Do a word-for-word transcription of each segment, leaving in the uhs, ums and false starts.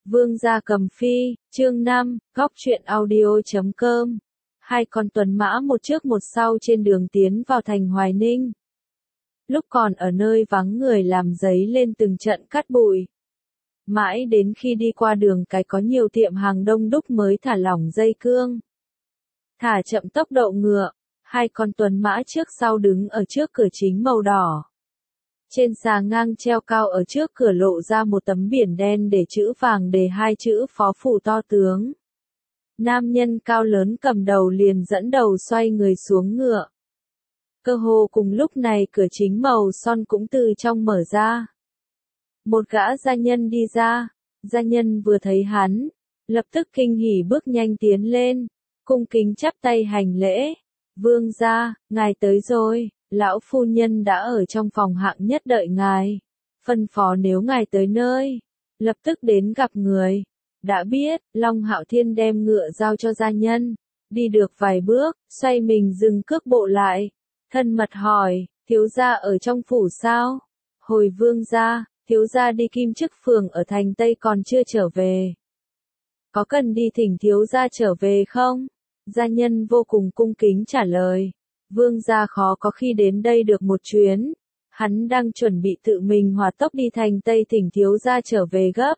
Vương gia cầm phi, chương năm, góc truyện audio chấm com. Hai con tuần mã một trước một sau trên đường tiến vào thành Hoài Ninh. Lúc còn ở nơi vắng người làm giấy lên từng trận cát bụi. Mãi đến khi đi qua đường cái có nhiều tiệm hàng đông đúc mới thả lỏng dây cương. Thả chậm tốc độ ngựa, hai con tuần mã trước sau đứng ở trước cửa chính màu đỏ. Trên xà ngang treo cao ở trước cửa lộ ra một tấm biển đen để chữ vàng đề hai chữ phó phủ to tướng. Nam nhân cao lớn cầm đầu liền dẫn đầu xoay người xuống ngựa. Cơ hồ cùng lúc này cửa chính màu son cũng từ trong mở ra. Một gã gia nhân đi ra, gia nhân vừa thấy hắn, lập tức kinh hỉ bước nhanh tiến lên, cung kính chắp tay hành lễ. Vương gia, ngài tới rồi. Lão phu nhân đã ở trong phòng hạng nhất đợi ngài. Phân phó nếu ngài tới nơi, lập tức đến gặp người. Đã biết, Long Hạo Thiên đem ngựa giao cho gia nhân. Đi được vài bước, xoay mình dừng cước bộ lại. Thân mật hỏi, thiếu gia ở trong phủ sao? Hồi vương gia, thiếu gia đi Kim Chức phường ở thành Tây còn chưa trở về. Có cần đi thỉnh thiếu gia trở về không? Gia nhân vô cùng cung kính trả lời. Vương gia khó có khi đến đây được một chuyến, hắn đang chuẩn bị tự mình hỏa tốc đi thành Tây thỉnh thiếu gia trở về gấp.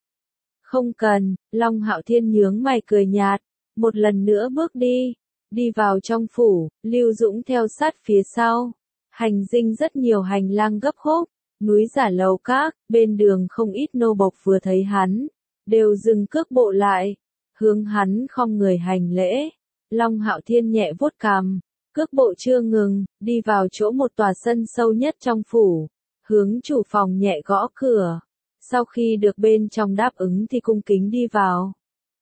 Không cần, Long Hạo Thiên nhướng mày cười nhạt, một lần nữa bước đi, đi vào trong phủ, Lưu Dũng theo sát phía sau. Hành dinh rất nhiều hành lang gấp khúc, núi giả lầu các, bên đường không ít nô bộc vừa thấy hắn, đều dừng cước bộ lại, hướng hắn khom người hành lễ. Long Hạo Thiên nhẹ vuốt cằm. Cước bộ chưa ngừng, đi vào chỗ một tòa sân sâu nhất trong phủ, hướng chủ phòng nhẹ gõ cửa. Sau khi được bên trong đáp ứng thì cung kính đi vào.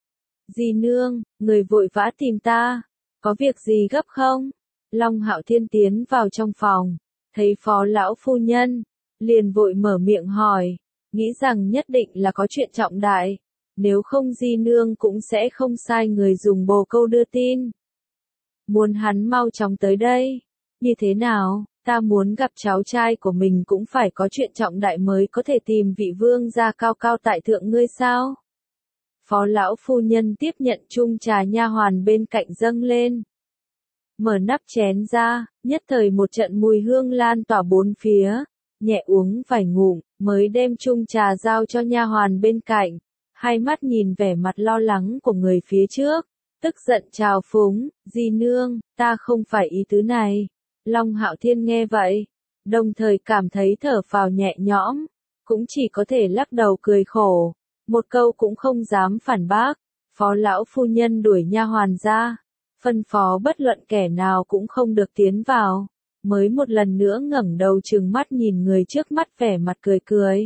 Dì nương, người vội vã tìm ta, có việc gì gấp không? Long Hạo Thiên tiến vào trong phòng, thấy phó lão phu nhân, liền vội mở miệng hỏi, nghĩ rằng nhất định là có chuyện trọng đại, nếu không dì nương cũng sẽ không sai người dùng bồ câu đưa tin. Muốn hắn mau chóng tới đây. Như thế nào, ta muốn gặp cháu trai của mình cũng phải có chuyện trọng đại mới có thể tìm vị vương gia cao cao tại thượng ngươi sao? Phó lão phu nhân tiếp nhận chung trà nha hoàn bên cạnh dâng lên. Mở nắp chén ra, nhất thời một trận mùi hương lan tỏa bốn phía, nhẹ uống vài ngụm, mới đem chung trà giao cho nha hoàn bên cạnh, hai mắt nhìn vẻ mặt lo lắng của người phía trước. Tức giận trào phúng, dì nương, ta không phải ý tứ này. Long Hạo Thiên nghe vậy, đồng thời cảm thấy thở phào nhẹ nhõm, cũng chỉ có thể lắc đầu cười khổ, một câu cũng không dám phản bác. Phó lão phu nhân đuổi nha hoàn ra, phân phó bất luận kẻ nào cũng không được tiến vào, mới một lần nữa ngẩng đầu trừng mắt nhìn người trước mắt vẻ mặt cười cười.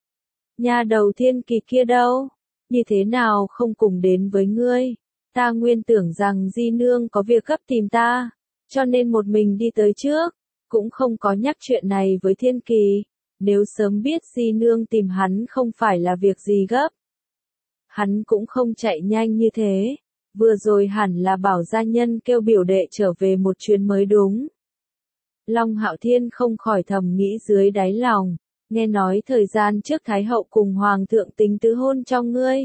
Nha đầu Thiên Kỳ kia đâu? Như thế nào không cùng đến với ngươi? Ta nguyên tưởng rằng di nương có việc gấp tìm ta, cho nên một mình đi tới trước, cũng không có nhắc chuyện này với Thiên Kỳ. Nếu sớm biết di nương tìm hắn không phải là việc gì gấp, hắn cũng không chạy nhanh như thế. Vừa rồi hẳn là bảo gia nhân kêu biểu đệ trở về một chuyến mới đúng. Long Hạo Thiên không khỏi thầm nghĩ dưới đáy lòng, nghe nói thời gian trước Thái hậu cùng Hoàng thượng tính tứ hôn cho ngươi.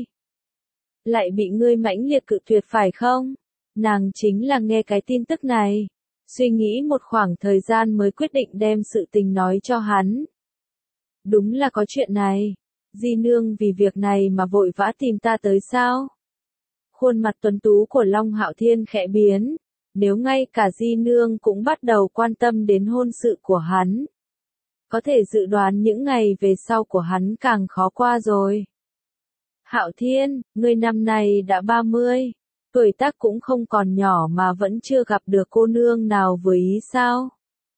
Lại bị ngươi mãnh liệt cự tuyệt phải không? Nàng chính là nghe cái tin tức này, suy nghĩ một khoảng thời gian mới quyết định đem sự tình nói cho hắn. Đúng là có chuyện này, di nương vì việc này mà vội vã tìm ta tới sao? Khuôn mặt tuấn tú của Long Hạo Thiên khẽ biến, nếu ngay cả di nương cũng bắt đầu quan tâm đến hôn sự của hắn, có thể dự đoán những ngày về sau của hắn càng khó qua rồi. Hạo Thiên, ngươi năm nay đã ba mươi, tuổi tác cũng không còn nhỏ mà vẫn chưa gặp được cô nương nào vừa ý sao?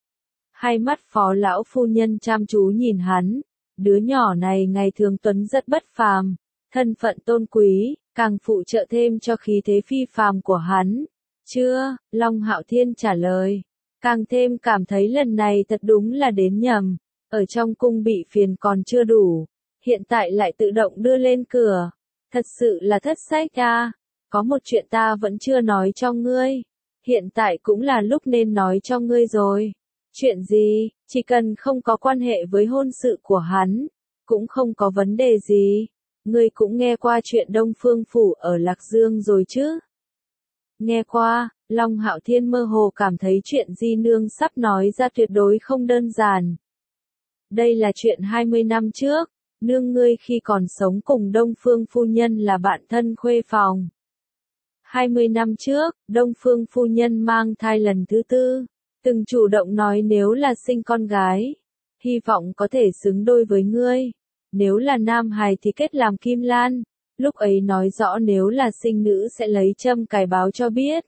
Hai mắt phó lão phu nhân chăm chú nhìn hắn, đứa nhỏ này ngày thường tuấn rất bất phàm, thân phận tôn quý, càng phụ trợ thêm cho khí thế phi phàm của hắn. Chưa, Long Hạo Thiên trả lời, càng thêm cảm thấy lần này thật đúng là đến nhầm, ở trong cung bị phiền còn chưa đủ. Hiện tại lại tự động đưa lên cửa, thật sự là thất sách à, có một chuyện ta vẫn chưa nói cho ngươi, hiện tại cũng là lúc nên nói cho ngươi rồi. Chuyện gì, chỉ cần không có quan hệ với hôn sự của hắn, cũng không có vấn đề gì. Ngươi cũng nghe qua chuyện Đông Phương Phủ ở Lạc Dương rồi chứ? Nghe qua, Long Hạo Thiên mơ hồ cảm thấy chuyện Di Nương sắp nói ra tuyệt đối không đơn giản. Đây là chuyện hai mươi năm trước, nương ngươi khi còn sống cùng Đông Phương Phu Nhân là bạn thân khuê phòng. hai mươi năm trước, Đông Phương Phu Nhân mang thai lần thứ tư, từng chủ động nói nếu là sinh con gái, hy vọng có thể xứng đôi với ngươi. Nếu là nam hài thì kết làm Kim Lan, lúc ấy nói rõ nếu là sinh nữ sẽ lấy châm cài báo cho biết.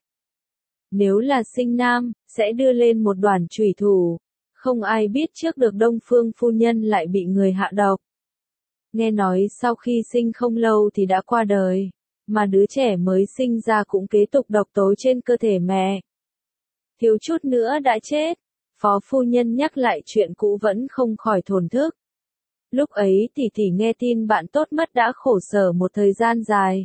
Nếu là sinh nam, sẽ đưa lên một đoàn chủy thủ. Không ai biết trước được Đông Phương Phu Nhân lại bị người hạ độc. Nghe nói sau khi sinh không lâu thì đã qua đời, mà đứa trẻ mới sinh ra cũng kế tục độc tố trên cơ thể mẹ. Thiếu chút nữa đã chết. Phó phu nhân nhắc lại chuyện cũ vẫn không khỏi thổn thức. Lúc ấy tỷ tỷ nghe tin bạn tốt mất đã khổ sở một thời gian dài.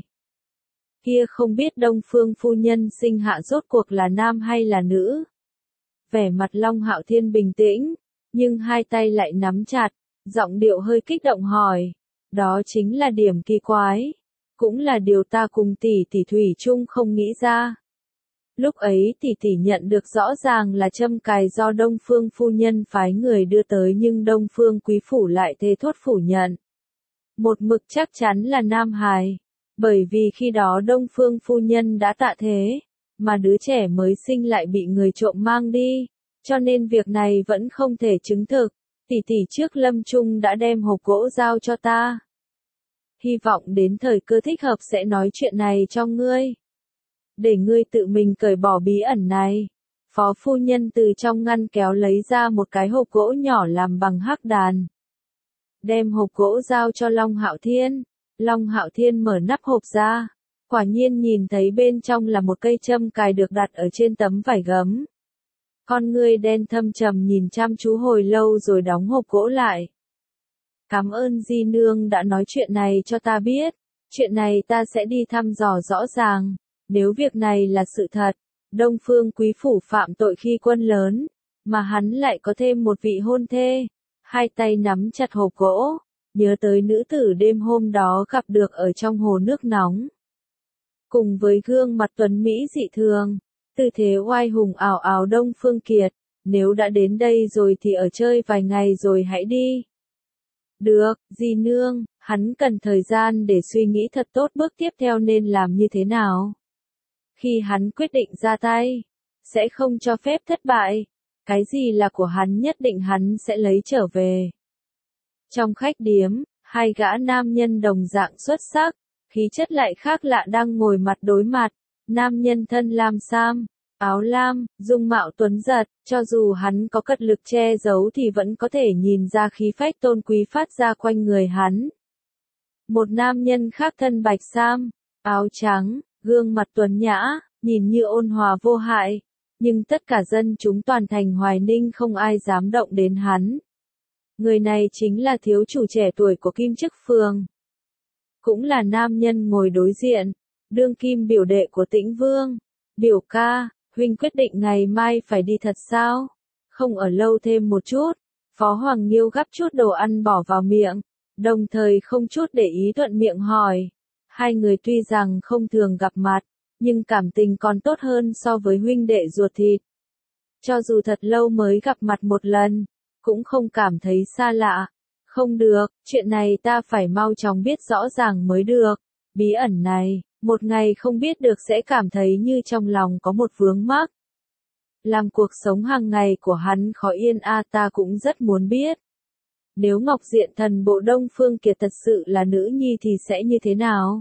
Kia không biết Đông Phương Phu Nhân sinh hạ rốt cuộc là nam hay là nữ. Vẻ mặt Long Hạo Thiên bình tĩnh, nhưng hai tay lại nắm chặt, giọng điệu hơi kích động hỏi. Đó chính là điểm kỳ quái, cũng là điều ta cùng tỷ tỷ thủy chung không nghĩ ra. Lúc ấy tỷ tỷ nhận được rõ ràng là châm cài do Đông Phương Phu Nhân phái người đưa tới nhưng Đông Phương Quý Phủ lại thề thốt phủ nhận. Một mực chắc chắn là nam hài, bởi vì khi đó Đông Phương Phu Nhân đã tạ thế, mà đứa trẻ mới sinh lại bị người trộm mang đi, cho nên việc này vẫn không thể chứng thực. Tỷ tỷ trước lâm chung đã đem hộp gỗ giao cho ta. Hy vọng đến thời cơ thích hợp sẽ nói chuyện này cho ngươi. Để ngươi tự mình cởi bỏ bí ẩn này. Phó phu nhân từ trong ngăn kéo lấy ra một cái hộp gỗ nhỏ làm bằng hắc đàn. Đem hộp gỗ giao cho Long Hạo Thiên. Long Hạo Thiên mở nắp hộp ra. Quả nhiên nhìn thấy bên trong là một cây châm cài được đặt ở trên tấm vải gấm. Con ngươi đen thâm trầm nhìn chăm chú hồi lâu rồi đóng hộp gỗ lại. Cảm ơn Di Nương đã nói chuyện này cho ta biết. Chuyện này ta sẽ đi thăm dò rõ ràng. Nếu việc này là sự thật, Đông Phương Quý Phủ phạm tội khi quân lớn, mà hắn lại có thêm một vị hôn thê. Hai tay nắm chặt hộp gỗ, nhớ tới nữ tử đêm hôm đó gặp được ở trong hồ nước nóng. Cùng với gương mặt tuấn Mỹ dị thường, tư thế oai hùng ảo ảo Đông Phương Kiệt, nếu đã đến đây rồi thì ở chơi vài ngày rồi hãy đi. Được, Di Nương, hắn cần thời gian để suy nghĩ thật tốt bước tiếp theo nên làm như thế nào. Khi hắn quyết định ra tay, sẽ không cho phép thất bại. Cái gì là của hắn nhất định hắn sẽ lấy trở về. Trong khách điếm, hai gã nam nhân đồng dạng xuất sắc, khí chất lại khác lạ đang ngồi mặt đối mặt. Nam nhân thân lam sam, áo lam, dung mạo tuấn giật, cho dù hắn có cật lực che giấu thì vẫn có thể nhìn ra khí phách tôn quý phát ra quanh người hắn. Một nam nhân khác thân bạch sam, áo trắng, gương mặt tuấn nhã, nhìn như ôn hòa vô hại, nhưng tất cả dân chúng toàn thành Hoài Ninh không ai dám động đến hắn. Người này chính là thiếu chủ trẻ tuổi của Kim Chức Phường. Cũng là nam nhân ngồi đối diện, đương kim biểu đệ của Tĩnh Vương. Biểu ca, huynh quyết định ngày mai phải đi thật sao? Không ở lâu thêm một chút. Phó Hoàng Nghiêu gắp chút đồ ăn bỏ vào miệng, đồng thời không chút để ý thuận miệng hỏi. Hai người tuy rằng không thường gặp mặt, nhưng cảm tình còn tốt hơn so với huynh đệ ruột thịt. Cho dù thật lâu mới gặp mặt một lần, cũng không cảm thấy xa lạ. Không được, chuyện này ta phải mau chóng biết rõ ràng mới được. Bí ẩn này, một ngày không biết được sẽ cảm thấy như trong lòng có một vướng mắc. Làm cuộc sống hàng ngày của hắn khó yên a à, ta cũng rất muốn biết. Nếu Ngọc Diện Thần Bộ Đông Phương Kiệt thật sự là nữ nhi thì sẽ như thế nào?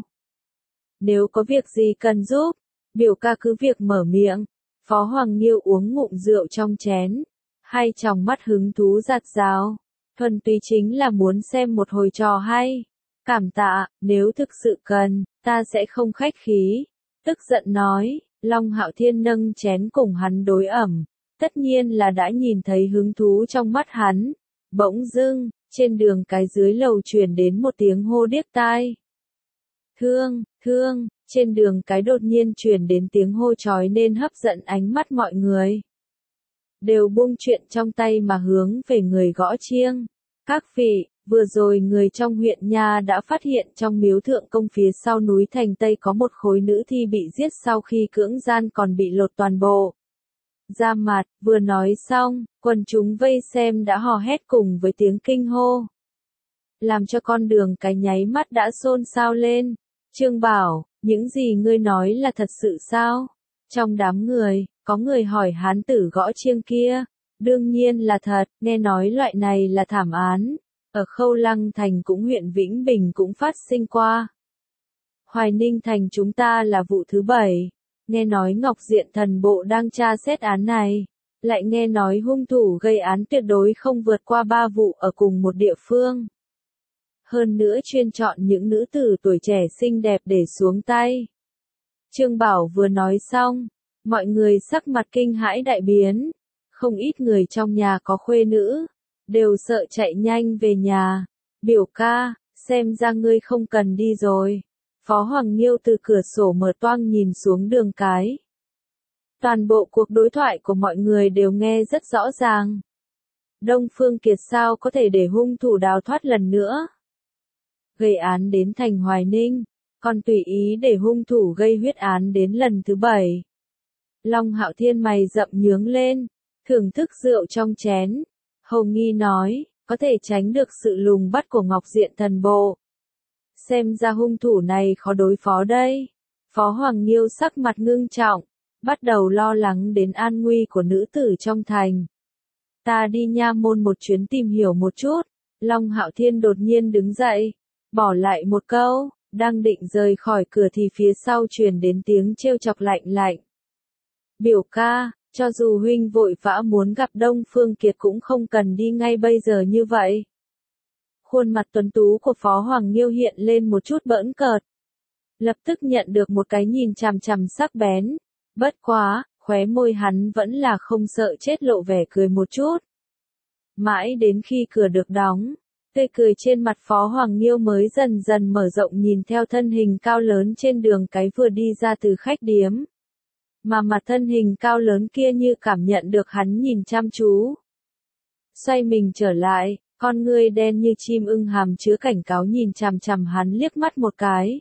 Nếu có việc gì cần giúp, biểu ca cứ việc mở miệng. Phó Hoàng Nghiêu uống ngụm rượu trong chén, hai tròng mắt hứng thú giạt rào, thuần túy chính là muốn xem một hồi trò hay. Cảm tạ, nếu thực sự cần, ta sẽ không khách khí. Tức giận nói, Long Hạo Thiên nâng chén cùng hắn đối ẩm, tất nhiên là đã nhìn thấy hứng thú trong mắt hắn. Bỗng dưng, trên đường cái dưới lầu truyền đến một tiếng hô điếc tai. Thương, thương, trên đường cái đột nhiên truyền đến tiếng hô chói nên hấp dẫn ánh mắt mọi người. Đều buông chuyện trong tay mà hướng về người gõ chiêng. Các vị, Vừa rồi người trong huyện nha đã phát hiện trong miếu thượng công phía sau núi thành Tây có một khối nữ thi bị giết sau khi cưỡng gian còn bị lột toàn bộ da mặt. Vừa nói xong, quần chúng vây xem đã hò hét cùng với tiếng kinh hô, làm cho con đường cái nháy mắt đã xôn xao lên. Trương Bảo, những gì ngươi nói là thật sự sao? Trong đám người, có người hỏi hán tử gõ chiêng kia. Đương nhiên là thật, nghe nói loại này là thảm án. Ở Khâu Lăng Thành cũng huyện Vĩnh Bình cũng phát sinh qua. Hoài Ninh Thành chúng ta là vụ thứ bảy. Nghe nói Ngọc Diện Thần Bộ đang tra xét án này. Lại nghe nói hung thủ gây án tuyệt đối không vượt qua ba vụ ở cùng một địa phương. Hơn nữa chuyên chọn những nữ tử tuổi trẻ xinh đẹp để xuống tay. Trương Bảo vừa nói xong, mọi người sắc mặt kinh hãi đại biến. Không ít người trong nhà có khuê nữ, đều sợ chạy nhanh về nhà. Biểu ca, xem ra ngươi không cần đi rồi. Phó Hoàng Nghiêu từ cửa sổ mở toang nhìn xuống đường cái. Toàn bộ cuộc đối thoại của mọi người đều nghe rất rõ ràng. Đông Phương Kiệt sao có thể để hung thủ đào thoát lần nữa? Gây án đến thành Hoài Ninh, còn tùy ý để hung thủ gây huyết án đến lần thứ bảy. Long Hạo Thiên mày rậm nhướng lên, thưởng thức rượu trong chén. Hầu Nghi nói, có thể tránh được sự lùng bắt của Ngọc Diện Thần Bộ. Xem ra hung thủ này khó đối phó đây. Phó Hoàng Nghiêu sắc mặt ngưng trọng, bắt đầu lo lắng đến an nguy của nữ tử trong thành. Ta đi nha môn một chuyến tìm hiểu một chút. Long Hạo Thiên đột nhiên đứng dậy, bỏ lại một câu, đang định rời khỏi cửa thì phía sau truyền đến tiếng trêu chọc lạnh lạnh. Biểu ca, cho dù huynh vội vã muốn gặp Đông Phương Kiệt cũng không cần đi ngay bây giờ như vậy. Khuôn mặt tuấn tú của Phó Hoàng Nghiêu hiện lên một chút bỡn cợt. Lập tức nhận được một cái nhìn chằm chằm sắc bén. Bất quá, khóe môi hắn vẫn là không sợ chết lộ vẻ cười một chút. Mãi đến khi cửa được đóng, tươi cười trên mặt Phó Hoàng Nghiêu mới dần dần mở rộng nhìn theo thân hình cao lớn trên đường cái vừa đi ra từ khách điếm. Mà mặt thân hình cao lớn kia như cảm nhận được hắn nhìn chăm chú. Xoay mình trở lại, con ngươi đen như chim ưng hàm chứa cảnh cáo nhìn chằm chằm hắn liếc mắt một cái.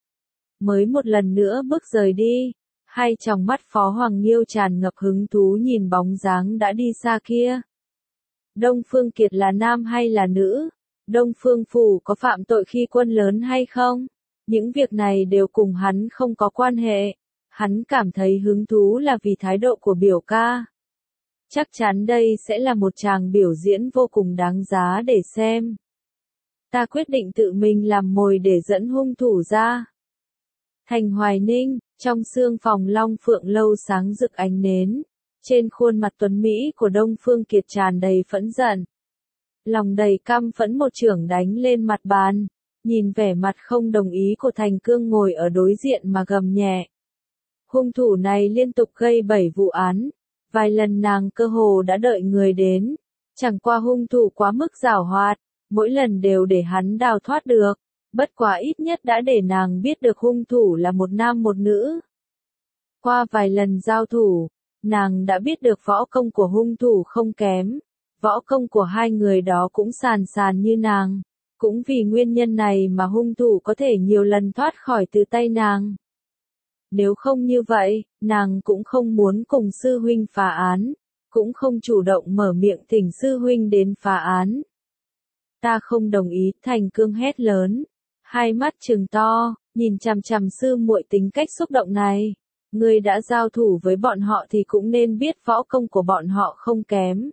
Mới một lần nữa bước rời đi, hai tròng mắt Phó Hoàng Nghiêu tràn ngập hứng thú nhìn bóng dáng đã đi xa kia. Đông Phương Kiệt là nam hay là nữ? Đông Phương Phủ có phạm tội khi quân lớn hay không? Những việc này đều cùng hắn không có quan hệ. Hắn cảm thấy hứng thú là vì thái độ của biểu ca. Chắc chắn đây sẽ là một tràng biểu diễn vô cùng đáng giá để xem. Ta quyết định tự mình làm mồi để dẫn hung thủ ra. Thành Hoài Ninh, trong sương phòng Long Phượng lâu sáng rực ánh nến. Trên khuôn mặt tuấn Mỹ của Đông Phương Kiệt tràn đầy phẫn giận. Lòng đầy căm phẫn một chưởng đánh lên mặt bàn. Nhìn vẻ mặt không đồng ý của Thành Cương ngồi ở đối diện mà gầm nhẹ. Hung thủ này liên tục gây bảy vụ án. Vài lần nàng cơ hồ đã đợi người đến. Chẳng qua hung thủ quá mức giảo hoạt. Mỗi lần đều để hắn đào thoát được. Bất quá ít nhất đã để nàng biết được hung thủ là một nam một nữ. Qua vài lần giao thủ, nàng đã biết được võ công của hung thủ không kém. Võ công của hai người đó cũng sàn sàn như nàng. Cũng vì nguyên nhân này mà hung thủ có thể nhiều lần thoát khỏi từ tay nàng. Nếu không như vậy, nàng cũng không muốn cùng sư huynh phá án. Cũng không chủ động mở miệng thỉnh sư huynh đến phá án. Ta không đồng ý, Thành Cương hét lớn. Hai mắt trừng to, nhìn chằm chằm sư muội tính cách xúc động này. Ngươi đã giao thủ với bọn họ thì cũng nên biết võ công của bọn họ không kém.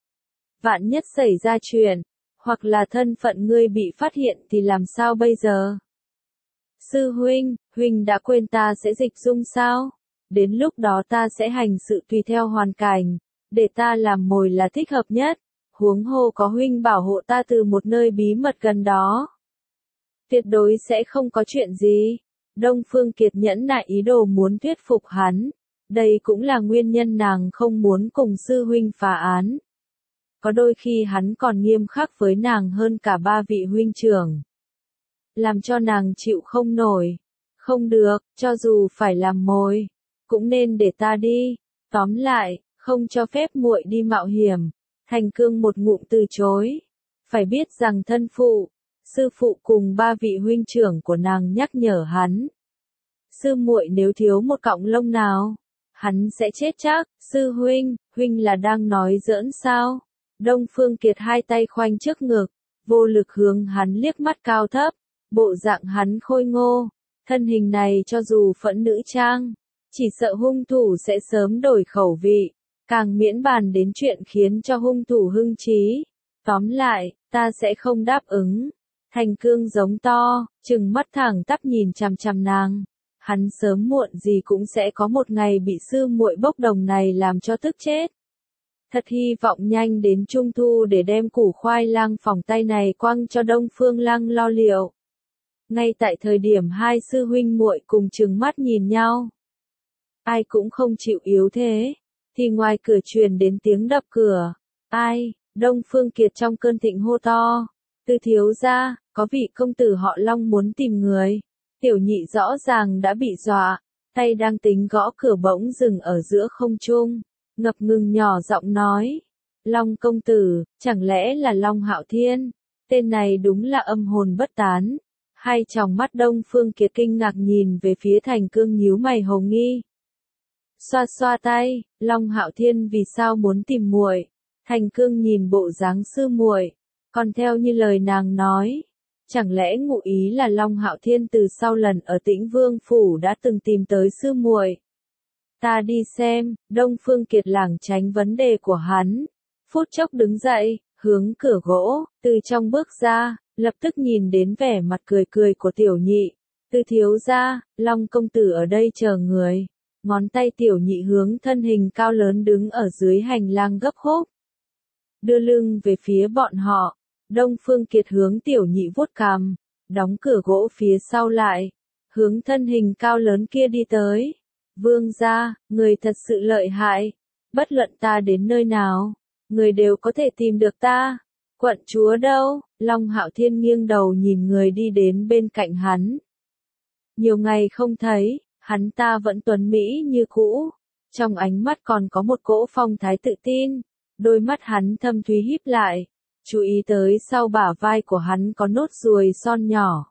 Vạn nhất xảy ra chuyện, hoặc là thân phận ngươi bị phát hiện thì làm sao bây giờ? Sư huynh, huynh đã quên ta sẽ dịch dung sao? Đến lúc đó ta sẽ hành sự tùy theo hoàn cảnh, để ta làm mồi là thích hợp nhất. Huống hồ có huynh bảo hộ ta từ một nơi bí mật gần đó. Tuyệt đối sẽ không có chuyện gì. Đông Phương Kiệt nhẫn nại ý đồ muốn thuyết phục hắn. Đây cũng là nguyên nhân nàng không muốn cùng sư huynh phá án. Có đôi khi hắn còn nghiêm khắc với nàng hơn cả ba vị huynh trưởng. Làm cho nàng chịu không nổi. Không được, cho dù phải làm mồi, cũng nên để ta đi. Tóm lại, không cho phép muội đi mạo hiểm. Thành Cương một ngụm từ chối. Phải biết rằng thân phụ, sư phụ cùng ba vị huynh trưởng của nàng nhắc nhở hắn. Sư muội nếu thiếu một cọng lông nào, hắn sẽ chết chắc. Sư huynh, huynh là đang nói giỡn sao? Đông Phương Kiệt hai tay khoanh trước ngực, vô lực hướng hắn liếc mắt cao thấp, bộ dạng hắn khôi ngô, thân hình này cho dù phẫn nữ trang, chỉ sợ hung thủ sẽ sớm đổi khẩu vị, càng miễn bàn đến chuyện khiến cho hung thủ hưng trí. Tóm lại, ta sẽ không đáp ứng. Thành Cương giống to, trừng mắt thẳng tắp nhìn chằm chằm nàng. Hắn sớm muộn gì cũng sẽ có một ngày bị sư muội bốc đồng này làm cho tức chết. Thật hy vọng nhanh đến Trung Thu để đem củ khoai lang phỏng tay này quăng cho Đông Phương Lăng lo liệu. Ngay tại thời điểm hai sư huynh muội cùng trừng mắt nhìn nhau, ai cũng không chịu yếu thế, thì ngoài cửa truyền đến tiếng đập cửa. Ai? Đông Phương Kiệt trong cơn thịnh hô to. Tư thiếu gia, có vị công tử họ Long muốn tìm người. Tiểu nhị rõ ràng đã bị dọa, tay đang tính gõ cửa bỗng dừng ở giữa không trung, ngập ngừng nhỏ giọng nói. Long công tử, chẳng lẽ là Long Hạo Thiên? Tên này đúng là âm hồn bất tán. Hai tròng mắt Đông Phương Kiệt kinh ngạc nhìn về phía Thành Cương nhíu mày hồ nghi. Xoa xoa tay, Long Hạo Thiên vì sao muốn tìm muội? Thành Cương nhìn bộ dáng sư muội, còn theo như lời nàng nói, chẳng lẽ ngụ ý là Long Hạo Thiên từ sau lần ở Tĩnh Vương phủ đã từng tìm tới sư muội? Ta đi xem. Đông Phương Kiệt lảng tránh vấn đề của hắn, phút chốc đứng dậy, hướng cửa gỗ, từ trong bước ra, lập tức nhìn đến vẻ mặt cười cười của tiểu nhị. Tư thiếu gia, Long công tử ở đây chờ người. Ngón tay tiểu nhị hướng thân hình cao lớn đứng ở dưới hành lang gấp khúc, đưa lưng về phía bọn họ. Đông Phương Kiệt hướng tiểu nhị vuốt cằm, đóng cửa gỗ phía sau lại, hướng thân hình cao lớn kia đi tới. Vương gia, người thật sự lợi hại, bất luận ta đến nơi nào, người đều có thể tìm được ta. Quận chúa đâu? Long Hạo Thiên nghiêng đầu nhìn người đi đến bên cạnh hắn. Nhiều ngày không thấy, hắn ta vẫn tuấn mỹ như cũ, trong ánh mắt còn có một cỗ phong thái tự tin, đôi mắt hắn thâm thúy híp lại, chú ý tới sau bả vai của hắn có nốt ruồi son nhỏ.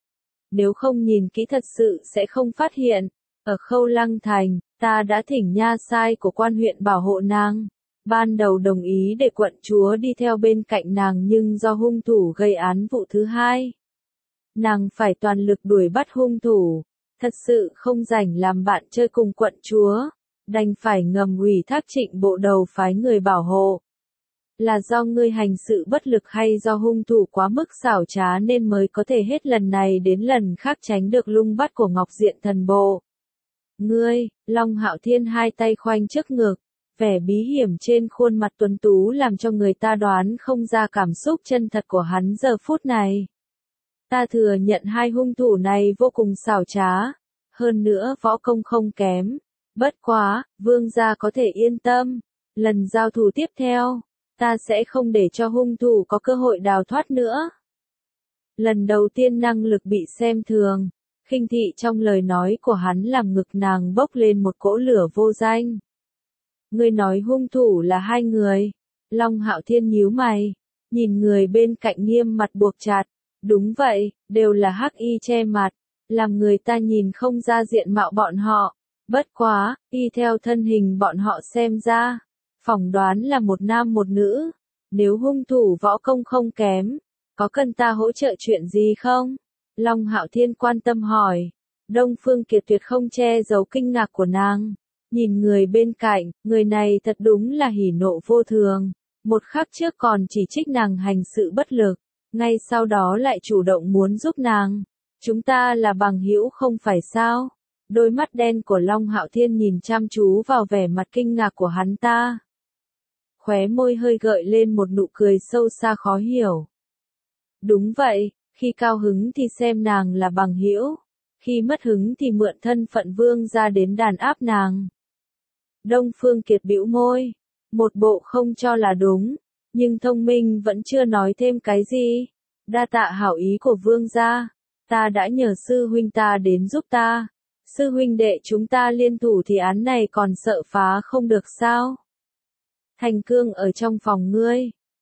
Nếu không nhìn kỹ thật sự sẽ không phát hiện, ở Khâu Lăng Thành, ta đã thỉnh nha sai của quan huyện bảo hộ nàng. Ban đầu đồng ý để quận chúa đi theo bên cạnh nàng nhưng do hung thủ gây án vụ thứ hai, nàng phải toàn lực đuổi bắt hung thủ, thật sự không rảnh làm bạn chơi cùng quận chúa, đành phải ngầm ủy thác Trịnh bộ đầu phái người bảo hộ. Là do ngươi hành sự bất lực hay do hung thủ quá mức xảo trá nên mới có thể hết lần này đến lần khác tránh được lung bắt của Ngọc Diện thần bộ? Ngươi, Long Hạo Thiên hai tay khoanh trước ngực, vẻ bí hiểm trên khuôn mặt tuấn tú làm cho người ta đoán không ra cảm xúc chân thật của hắn giờ phút này. Ta thừa nhận hai hung thủ này vô cùng xảo trá, hơn nữa võ công không kém. Bất quá, vương gia có thể yên tâm, lần giao thủ tiếp theo, ta sẽ không để cho hung thủ có cơ hội đào thoát nữa. Lần đầu tiên năng lực bị xem thường, khinh thị trong lời nói của hắn làm ngực nàng bốc lên một cỗ lửa vô danh. Ngươi nói hung thủ là hai người. Long Hạo Thiên nhíu mày, nhìn người bên cạnh nghiêm mặt buộc chặt. Đúng vậy, đều là hắc y che mặt, làm người ta nhìn không ra diện mạo bọn họ. Bất quá, y theo thân hình bọn họ xem ra, phỏng đoán là một nam một nữ. Nếu hung thủ võ công không kém, có cần ta hỗ trợ chuyện gì không? Long Hạo Thiên quan tâm hỏi. Đông Phương Kiệt tuyệt không che giấu kinh ngạc của nàng. Nhìn người bên cạnh, người này thật đúng là hỉ nộ vô thường. Một khắc trước còn chỉ trích nàng hành sự bất lực, ngay sau đó lại chủ động muốn giúp nàng. Chúng ta là bằng hữu không phải sao? Đôi mắt đen của Long Hạo Thiên nhìn chăm chú vào vẻ mặt kinh ngạc của hắn ta. Khóe môi hơi gợi lên một nụ cười sâu xa khó hiểu. Đúng vậy, khi cao hứng thì xem nàng là bằng hữu, khi mất hứng thì mượn thân phận vương gia đến đàn áp nàng. Đông Phương Kiệt bĩu môi, một bộ không cho là đúng, nhưng thông minh vẫn chưa nói thêm cái gì. Đa tạ hảo ý của vương gia, ta đã nhờ sư huynh ta đến giúp ta. Sư huynh đệ chúng ta liên thủ thì án này còn sợ phá không được sao? Thành Cương ở trong phòng ngươi,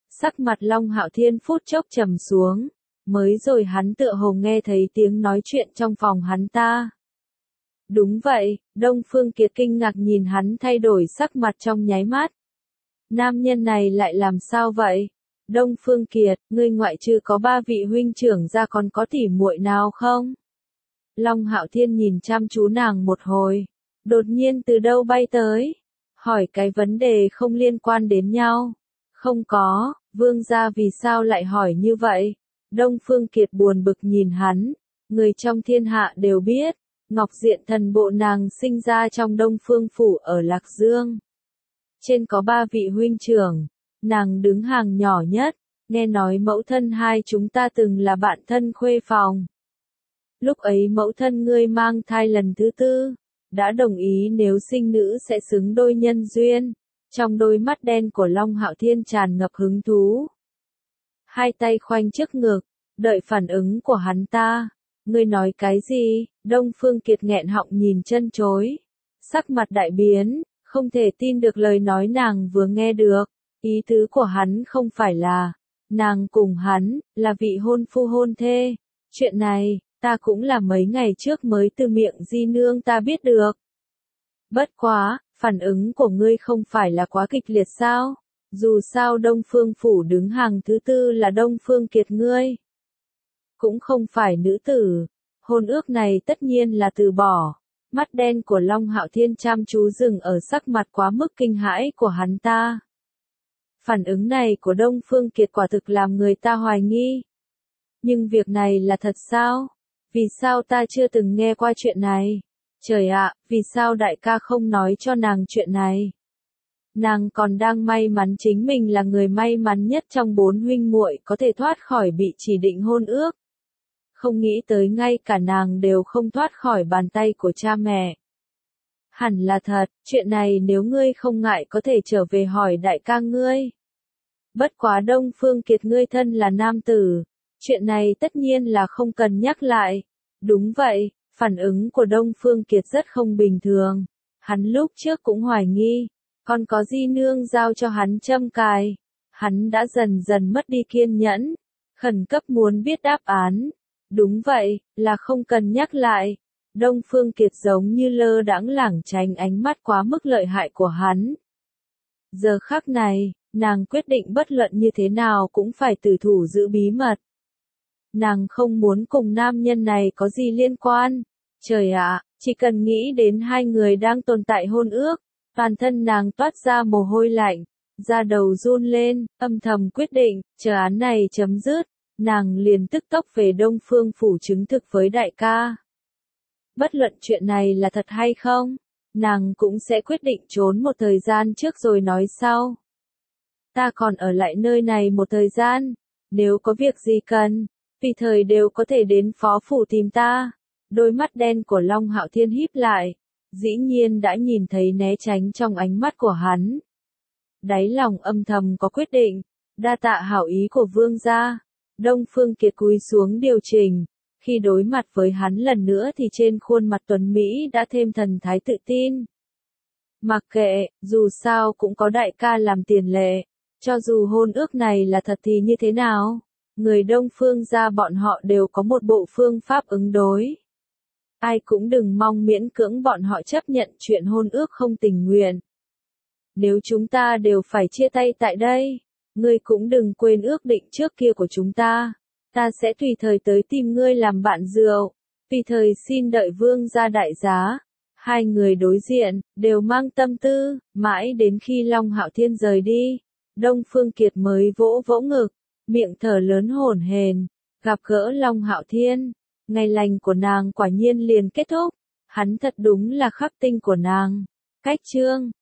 Sắc mặt Long Hạo Thiên phút chốc trầm xuống, mới rồi hắn tựa hồ nghe thấy tiếng nói chuyện trong phòng hắn ta. Đúng vậy, Đông Phương Kiệt kinh ngạc nhìn hắn thay đổi sắc mặt trong nháy mắt. Nam nhân này lại làm sao vậy? Đông Phương Kiệt, ngươi ngoại trừ có ba vị huynh trưởng ra còn có tỉ muội nào không? Long Hạo Thiên nhìn chăm chú nàng một hồi, đột nhiên từ đâu bay tới, hỏi cái vấn đề không liên quan đến nhau. Không có, vương gia vì sao lại hỏi như vậy? Đông Phương Kiệt buồn bực nhìn hắn, người trong thiên hạ đều biết, Ngọc Diện thần bộ nàng sinh ra trong Đông Phương phủ ở Lạc Dương. Trên có ba vị huynh trưởng, nàng đứng hàng nhỏ nhất, nghe nói mẫu thân hai chúng ta từng là bạn thân khuê phòng. Lúc ấy mẫu thân ngươi mang thai lần thứ tư, đã đồng ý nếu sinh nữ sẽ xứng đôi nhân duyên. Trong đôi mắt đen của Long Hạo Thiên tràn ngập hứng thú. Hai tay khoanh trước ngực, đợi phản ứng của hắn ta. Ngươi nói cái gì? Đông Phương Kiệt nghẹn họng nhìn chân chối. Sắc mặt đại biến, không thể tin được lời nói nàng vừa nghe được. Ý tứ của hắn không phải là, nàng cùng hắn, là vị hôn phu hôn thê. Chuyện này, ta cũng là mấy ngày trước mới từ miệng di nương ta biết được. Bất quá, phản ứng của ngươi không phải là quá kịch liệt sao? Dù sao Đông Phương phủ đứng hàng thứ tư là Đông Phương Kiệt ngươi. Cũng không phải nữ tử. Hôn ước này tất nhiên là từ bỏ. Mắt đen của Long Hạo Thiên chăm chú dừng ở sắc mặt quá mức kinh hãi của hắn ta. Phản ứng này của Đông Phương Kiệt quả thực làm người ta hoài nghi. Nhưng việc này là thật sao? Vì sao ta chưa từng nghe qua chuyện này? Trời ạ, vì sao đại ca không nói cho nàng chuyện này? Nàng còn đang may mắn chính mình là người may mắn nhất trong bốn huynh muội có thể thoát khỏi bị chỉ định hôn ước. Không nghĩ tới ngay cả nàng đều không thoát khỏi bàn tay của cha mẹ. Hẳn là thật, chuyện này nếu ngươi không ngại có thể trở về hỏi đại ca ngươi. Bất quá Đông Phương Kiệt ngươi thân là nam tử, chuyện này tất nhiên là không cần nhắc lại. Đúng vậy, phản ứng của Đông Phương Kiệt rất không bình thường. Hắn lúc trước cũng hoài nghi, còn có di nương giao cho hắn châm cài. Hắn đã dần dần mất đi kiên nhẫn, khẩn cấp muốn biết đáp án. Đúng vậy, là không cần nhắc lại. Đông Phương Kiệt giống như lơ đãng lảng tránh ánh mắt quá mức lợi hại của hắn. Giờ khắc này, nàng quyết định bất luận như thế nào cũng phải tử thủ giữ bí mật. Nàng không muốn cùng nam nhân này có gì liên quan. Trời ạ, chỉ cần nghĩ đến hai người đang tồn tại hôn ước, toàn thân nàng toát ra mồ hôi lạnh, da đầu run lên, âm thầm quyết định, chờ án này chấm dứt, nàng liền tức tốc về Đông Phương phủ chứng thực với đại ca. Bất luận chuyện này là thật hay không, nàng cũng sẽ quyết định trốn một thời gian trước rồi nói sau. Ta còn ở lại nơi này một thời gian, nếu có việc gì cần, tùy thời đều có thể đến phó phủ tìm ta. Đôi mắt đen của Long Hạo Thiên híp lại, dĩ nhiên đã nhìn thấy né tránh trong ánh mắt của hắn. Đáy lòng âm thầm có quyết định, đa tạ hảo ý của vương gia. Đông Phương Kiệt cúi xuống điều chỉnh, khi đối mặt với hắn lần nữa thì trên khuôn mặt tuấn Mỹ đã thêm thần thái tự tin. Mặc kệ, dù sao cũng có đại ca làm tiền lệ, cho dù hôn ước này là thật thì như thế nào, người Đông Phương gia bọn họ đều có một bộ phương pháp ứng đối. Ai cũng đừng mong miễn cưỡng bọn họ chấp nhận chuyện hôn ước không tình nguyện. Nếu chúng ta đều phải chia tay tại đây, ngươi cũng đừng quên ước định trước kia của chúng ta. Ta sẽ tùy thời tới tìm ngươi làm bạn rượu, tùy thời xin đợi vương gia đại giá. Hai người đối diện, đều mang tâm tư, mãi đến khi Long Hạo Thiên rời đi, Đông Phương Kiệt mới vỗ vỗ ngực, miệng thở lớn hổn hển, gặp gỡ Long Hạo Thiên. Ngày lành của nàng quả nhiên liền kết thúc, hắn thật đúng là khắc tinh của nàng. Cách chương